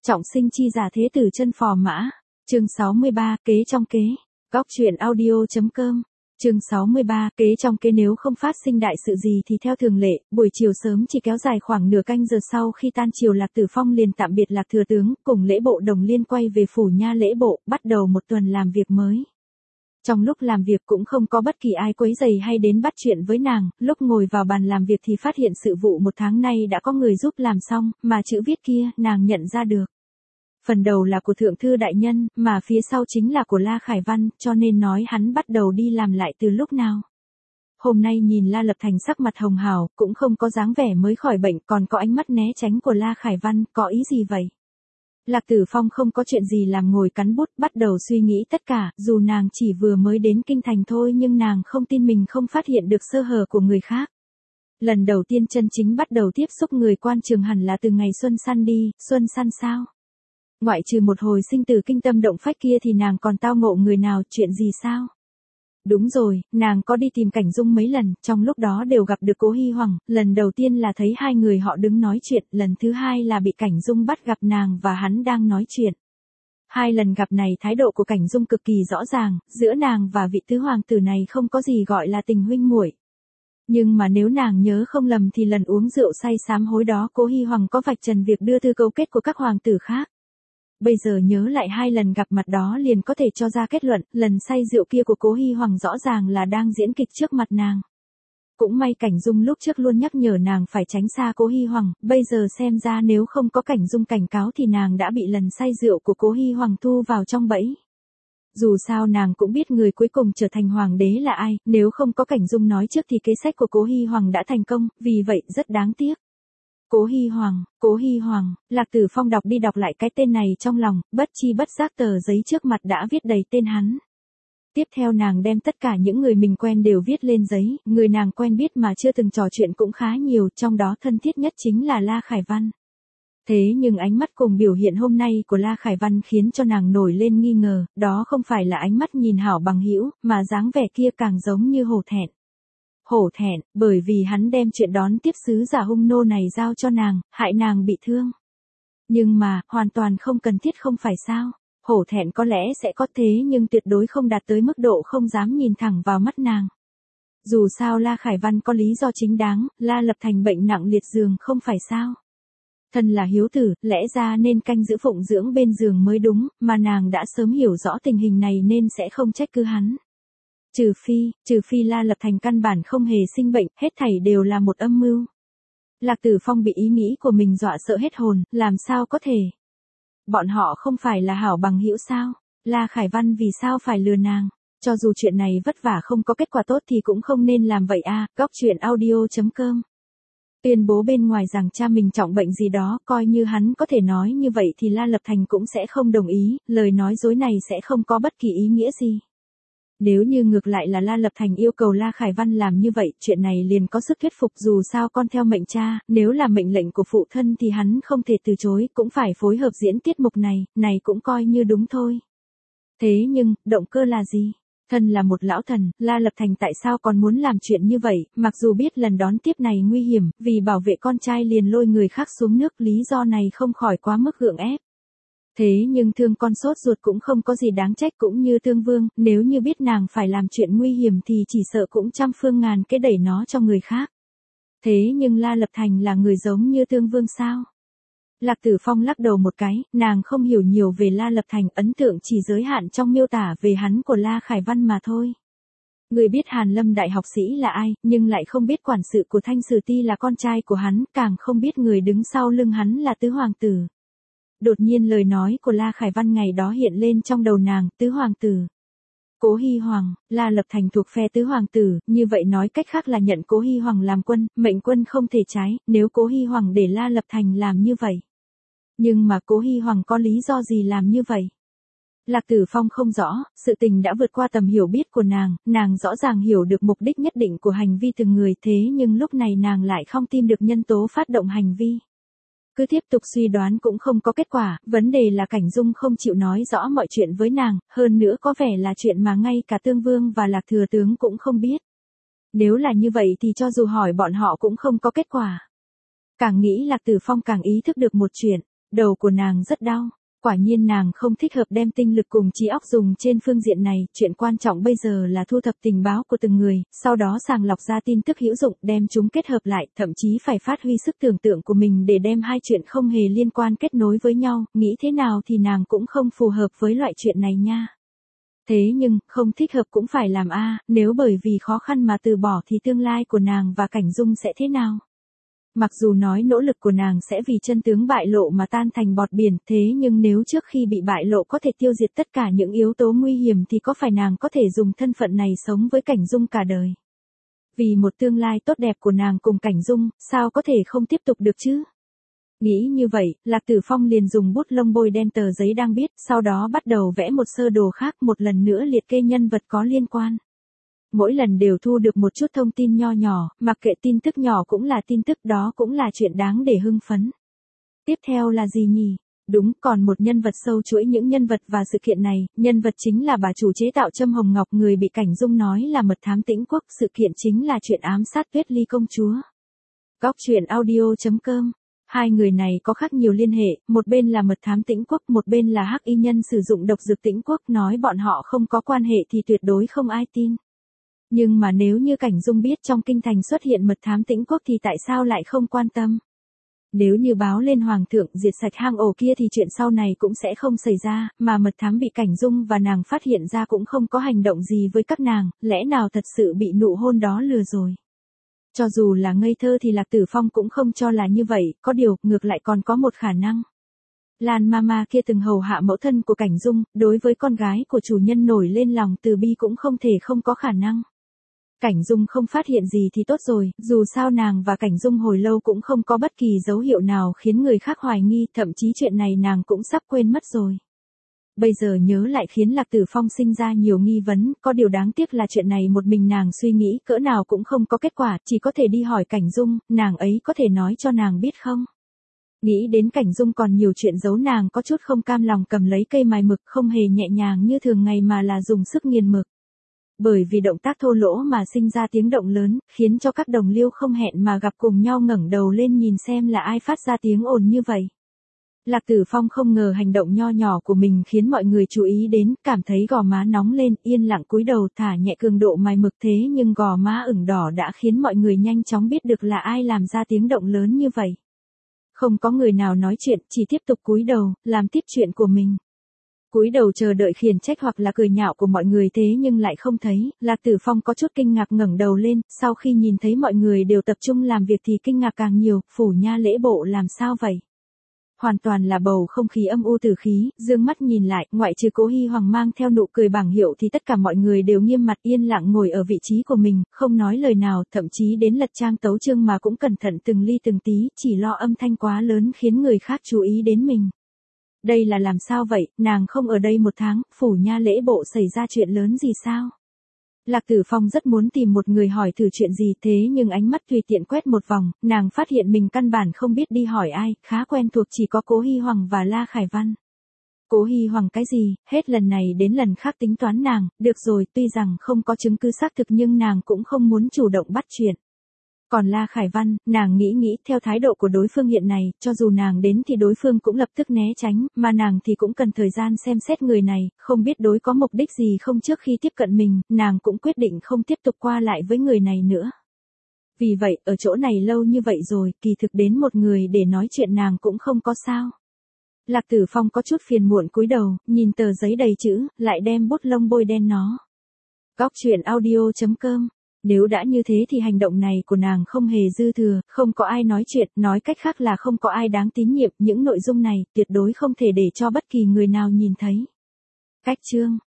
Trọng sinh chi giả thế tử chân phò mã. Chương 63, kế trong kế. Góc truyện audio.com. Chương 63, kế trong kế. Nếu không phát sinh đại sự gì thì theo thường lệ, buổi chiều sớm chỉ kéo dài khoảng nửa canh giờ sau khi tan chiều, Lạc Tử Phong liền tạm biệt Lạc thừa tướng, cùng Lễ Bộ Đồng Liên quay về phủ nha Lễ Bộ, bắt đầu một tuần làm việc mới. Trong lúc làm việc cũng không có bất kỳ ai quấy rầy hay đến bắt chuyện với nàng, lúc ngồi vào bàn làm việc thì phát hiện sự vụ một tháng nay đã có người giúp làm xong, mà chữ viết kia, nàng nhận ra được. Phần đầu là của Thượng Thư Đại Nhân, mà phía sau chính là của La Khải Văn, cho nên nói hắn bắt đầu đi làm lại từ lúc nào. Hôm nay nhìn La Lập Thành sắc mặt hồng hào, cũng không có dáng vẻ mới khỏi bệnh, còn có ánh mắt né tránh của La Khải Văn, có ý gì vậy? Lạc Tử Phong không có chuyện gì làm, ngồi cắn bút, bắt đầu suy nghĩ tất cả, dù nàng chỉ vừa mới đến kinh thành thôi nhưng nàng không tin mình không phát hiện được sơ hở của người khác. Lần đầu tiên chân chính bắt đầu tiếp xúc người quan trường hẳn là từ ngày Xuân Săn đi, Xuân Săn sao? Ngoại trừ một hồi sinh tử kinh tâm động phách kia thì nàng còn tao ngộ người nào, chuyện gì sao? Đúng rồi, nàng có đi tìm Cảnh Dung mấy lần, trong lúc đó đều gặp được Cố Hi Hoàng, lần đầu tiên là thấy hai người họ đứng nói chuyện, lần thứ hai là bị Cảnh Dung bắt gặp nàng và hắn đang nói chuyện. Hai lần gặp này thái độ của Cảnh Dung cực kỳ rõ ràng, giữa nàng và vị tứ hoàng tử này không có gì gọi là tình huynh muội. Nhưng mà nếu nàng nhớ không lầm thì lần uống rượu say sám hối đó Cố Hi Hoàng có vạch trần việc đưa thư cấu kết của các hoàng tử khác. Bây giờ nhớ lại hai lần gặp mặt đó liền có thể cho ra kết luận, lần say rượu kia của Cố Hi Hoàng rõ ràng là đang diễn kịch trước mặt nàng. Cũng may Cảnh Dung lúc trước luôn nhắc nhở nàng phải tránh xa Cố Hi Hoàng, bây giờ xem ra nếu không có Cảnh Dung cảnh cáo thì nàng đã bị lần say rượu của Cố Hi Hoàng thu vào trong bẫy. Dù sao nàng cũng biết người cuối cùng trở thành hoàng đế là ai, nếu không có Cảnh Dung nói trước thì kế sách của Cố Hi Hoàng đã thành công, vì vậy rất đáng tiếc. Cố Hi Hoàng, Lạc Tử Phong đọc đi đọc lại cái tên này trong lòng, bất chi bất giác tờ giấy trước mặt đã viết đầy tên hắn. Tiếp theo nàng đem tất cả những người mình quen đều viết lên giấy, người nàng quen biết mà chưa từng trò chuyện cũng khá nhiều, trong đó thân thiết nhất chính là La Khải Văn. Thế nhưng ánh mắt cùng biểu hiện hôm nay của La Khải Văn khiến cho nàng nổi lên nghi ngờ, đó không phải là ánh mắt nhìn hảo bằng hữu, mà dáng vẻ kia càng giống như hổ thẹn. Hổ thẹn, bởi vì hắn đem chuyện đón tiếp sứ giả hung nô này giao cho nàng, hại nàng bị thương. Nhưng mà, hoàn toàn không cần thiết không phải sao? Hổ thẹn có lẽ sẽ có thế nhưng tuyệt đối không đạt tới mức độ không dám nhìn thẳng vào mắt nàng. Dù sao La Khải Văn có lý do chính đáng, La Lập Thành bệnh nặng liệt giường không phải sao? Thân là hiếu tử, lẽ ra nên canh giữ phụng dưỡng bên giường mới đúng, mà nàng đã sớm hiểu rõ tình hình này nên sẽ không trách cứ hắn. Trừ phi La Lập Thành căn bản không hề sinh bệnh, hết thảy đều là một âm mưu. Lạc Tử Phong bị ý nghĩ của mình dọa sợ hết hồn, làm sao có thể? Bọn họ không phải là hảo bằng hữu sao? La Khải Văn vì sao phải lừa nàng? Cho dù chuyện này vất vả không có kết quả tốt thì cũng không nên làm vậy a. Góc truyện audio.com. Tuyên bố bên ngoài rằng cha mình trọng bệnh gì đó, coi như hắn có thể nói như vậy thì La Lập Thành cũng sẽ không đồng ý, lời nói dối này sẽ không có bất kỳ ý nghĩa gì. Nếu như ngược lại là La Lập Thành yêu cầu La Khải Văn làm như vậy, chuyện này liền có sức thuyết phục, dù sao con theo mệnh cha, nếu là mệnh lệnh của phụ thân thì hắn không thể từ chối, cũng phải phối hợp diễn tiết mục này cũng coi như đúng thôi. Thế nhưng, động cơ là gì? Thân là một lão thần, La Lập Thành tại sao còn muốn làm chuyện như vậy, mặc dù biết lần đón tiếp này nguy hiểm, vì bảo vệ con trai liền lôi người khác xuống nước, lý do này không khỏi quá mức gượng ép. Thế nhưng thương con sốt ruột cũng không có gì đáng trách, cũng như Tương Vương, nếu như biết nàng phải làm chuyện nguy hiểm thì chỉ sợ cũng trăm phương ngàn kế đẩy nó cho người khác. Thế nhưng La Lập Thành là người giống như Tương Vương sao? Lạc Tử Phong lắc đầu một cái, nàng không hiểu nhiều về La Lập Thành, ấn tượng chỉ giới hạn trong miêu tả về hắn của La Khải Văn mà thôi. Người biết Hàn Lâm đại học sĩ là ai, nhưng lại không biết quản sự của Thanh Sử Ti là con trai của hắn, càng không biết người đứng sau lưng hắn là tứ hoàng tử. Đột nhiên lời nói của La Khải Văn ngày đó hiện lên trong đầu nàng, tứ hoàng tử. Cố Hi Hoàng, La Lập Thành thuộc phe tứ hoàng tử, như vậy nói cách khác là nhận Cố Hi Hoàng làm quân, mệnh quân không thể trái, nếu Cố Hi Hoàng để La Lập Thành làm như vậy. Nhưng mà Cố Hi Hoàng có lý do gì làm như vậy? Lạc Tử Phong không rõ, sự tình đã vượt qua tầm hiểu biết của nàng rõ ràng hiểu được mục đích nhất định của hành vi từng người, thế nhưng lúc này nàng lại không tin được nhân tố phát động hành vi. Cứ tiếp tục suy đoán cũng không có kết quả, vấn đề là Cảnh Dung không chịu nói rõ mọi chuyện với nàng, hơn nữa có vẻ là chuyện mà ngay cả Tương Vương và Lạc thừa tướng cũng không biết. Nếu là như vậy thì cho dù hỏi bọn họ cũng không có kết quả. Càng nghĩ Lạc Tử Phong càng ý thức được một chuyện, Đầu của nàng rất đau. Quả nhiên nàng không thích hợp đem tinh lực cùng trí óc dùng trên phương diện này, chuyện quan trọng bây giờ là thu thập tình báo của từng người, sau đó sàng lọc ra tin tức hữu dụng, đem chúng kết hợp lại, thậm chí phải phát huy sức tưởng tượng của mình để đem hai chuyện không hề liên quan kết nối với nhau, nghĩ thế nào thì nàng cũng không phù hợp với loại chuyện này nha. Thế nhưng, không thích hợp cũng phải làm a, nếu bởi vì khó khăn mà từ bỏ thì tương lai của nàng và Cảnh Dung sẽ thế nào? Mặc dù nói nỗ lực của nàng sẽ vì chân tướng bại lộ mà tan thành bọt biển, thế nhưng nếu trước khi bị bại lộ có thể tiêu diệt tất cả những yếu tố nguy hiểm thì có phải nàng có thể dùng thân phận này sống với Cảnh Dung cả đời? Vì một tương lai tốt đẹp của nàng cùng Cảnh Dung, sao có thể không tiếp tục được chứ? Nghĩ như vậy, Lạc Tử Phong liền dùng bút lông bôi đen tờ giấy đang viết, sau đó bắt đầu vẽ một sơ đồ khác, một lần nữa liệt kê nhân vật có liên quan. Mỗi lần đều thu được một chút thông tin nho nhỏ, mặc kệ tin tức nhỏ cũng là tin tức, đó cũng là chuyện đáng để hưng phấn. Tiếp theo là gì nhỉ? Đúng, còn một nhân vật sâu chuỗi những nhân vật và sự kiện này, nhân vật chính là bà chủ chế tạo châm hồng ngọc, người bị Cảnh Dung nói là mật thám Tĩnh Quốc, sự kiện chính là chuyện ám sát Tuyết Ly công chúa. Góc truyện audio.com. Hai người này có khác nhiều liên hệ, một bên là mật thám Tĩnh Quốc, một bên là hắc y nhân sử dụng độc dược Tĩnh Quốc, nói bọn họ không có quan hệ thì tuyệt đối không ai tin. Nhưng mà nếu như Cảnh Dung biết trong kinh thành xuất hiện mật thám Tĩnh Quốc thì tại sao lại không quan tâm? Nếu như báo lên hoàng thượng diệt sạch hang ổ kia thì chuyện sau này cũng sẽ không xảy ra, mà mật thám bị Cảnh Dung và nàng phát hiện ra cũng không có hành động gì với các nàng, lẽ nào thật sự bị nụ hôn đó lừa rồi? Cho dù là ngây thơ thì Lạc Tử Phong cũng không cho là như vậy, có điều, ngược lại còn có một khả năng. Lan Mama kia từng hầu hạ mẫu thân của Cảnh Dung, đối với con gái của chủ nhân nổi lên lòng từ bi cũng không thể không có khả năng. Cảnh Dung không phát hiện gì thì tốt rồi, dù sao nàng và Cảnh Dung hồi lâu cũng không có bất kỳ dấu hiệu nào khiến người khác hoài nghi, thậm chí chuyện này nàng cũng sắp quên mất rồi. Bây giờ nhớ lại khiến Lạc Tử Phong sinh ra nhiều nghi vấn, có điều đáng tiếc là chuyện này một mình nàng suy nghĩ cỡ nào cũng không có kết quả, chỉ có thể đi hỏi Cảnh Dung, nàng ấy có thể nói cho nàng biết không? Nghĩ đến Cảnh Dung còn nhiều chuyện giấu, nàng có chút không cam lòng cầm lấy cây mài mực, không hề nhẹ nhàng như thường ngày mà là dùng sức nghiền mực. Bởi vì động tác thô lỗ mà sinh ra tiếng động lớn, khiến cho các đồng liêu không hẹn mà gặp cùng nhau ngẩng đầu lên nhìn xem là ai phát ra tiếng ồn như vậy. Lạc Tử Phong không ngờ hành động nho nhỏ của mình khiến mọi người chú ý đến, cảm thấy gò má nóng lên, yên lặng cúi đầu thả nhẹ cường độ mài mực, thế nhưng gò má ửng đỏ đã khiến mọi người nhanh chóng biết được là ai làm ra tiếng động lớn như vậy. Không có người nào nói chuyện, chỉ tiếp tục cúi đầu, làm tiếp chuyện của mình. Cúi đầu chờ đợi khiển trách hoặc là cười nhạo của mọi người, thế nhưng lại không thấy. Lạc Tử Phong có chút kinh ngạc ngẩng đầu lên, sau khi nhìn thấy mọi người đều tập trung làm việc thì kinh ngạc càng nhiều, Phủ Nha lễ bộ làm sao vậy? Hoàn toàn là bầu không khí âm u tử khí, dương mắt nhìn lại, ngoại trừ Cố Hi Hoàng mang theo nụ cười bảng hiệu thì tất cả mọi người đều nghiêm mặt yên lặng ngồi ở vị trí của mình, không nói lời nào, thậm chí đến lật trang tấu chương mà cũng cẩn thận từng ly từng tí, chỉ lo âm thanh quá lớn khiến người khác chú ý đến mình. Đây là làm sao vậy, nàng không ở đây 1 tháng, Phủ Nha lễ bộ xảy ra chuyện lớn gì sao? Lạc Tử Phong rất muốn tìm một người hỏi thử chuyện gì, thế nhưng ánh mắt tùy tiện quét một vòng, nàng phát hiện mình căn bản không biết đi hỏi ai, khá quen thuộc chỉ có Cố Hi Hoàng và La Khải Văn. Cố Hi Hoàng cái gì, hết lần này đến lần khác tính toán nàng, được rồi, tuy rằng không có chứng cứ xác thực nhưng nàng cũng không muốn chủ động bắt chuyện. Còn La Khải Văn, nàng nghĩ theo thái độ của đối phương hiện này, cho dù nàng đến thì đối phương cũng lập tức né tránh, mà nàng thì cũng cần thời gian xem xét người này, không biết đối có mục đích gì không. Trước khi tiếp cận mình, nàng cũng quyết định không tiếp tục qua lại với người này nữa. Vì vậy, ở chỗ này lâu như vậy rồi, kỳ thực đến một người để nói chuyện nàng cũng không có sao. Lạc Tử Phong có chút phiền muộn cúi đầu, nhìn tờ giấy đầy chữ, lại đem bút lông bôi đen nó. Góc truyện audio.com. Nếu đã như thế thì hành động này của nàng không hề dư thừa, không có ai nói chuyện, nói cách khác là không có ai đáng tín nhiệm, những nội dung này tuyệt đối không thể để cho bất kỳ người nào nhìn thấy. Cách chương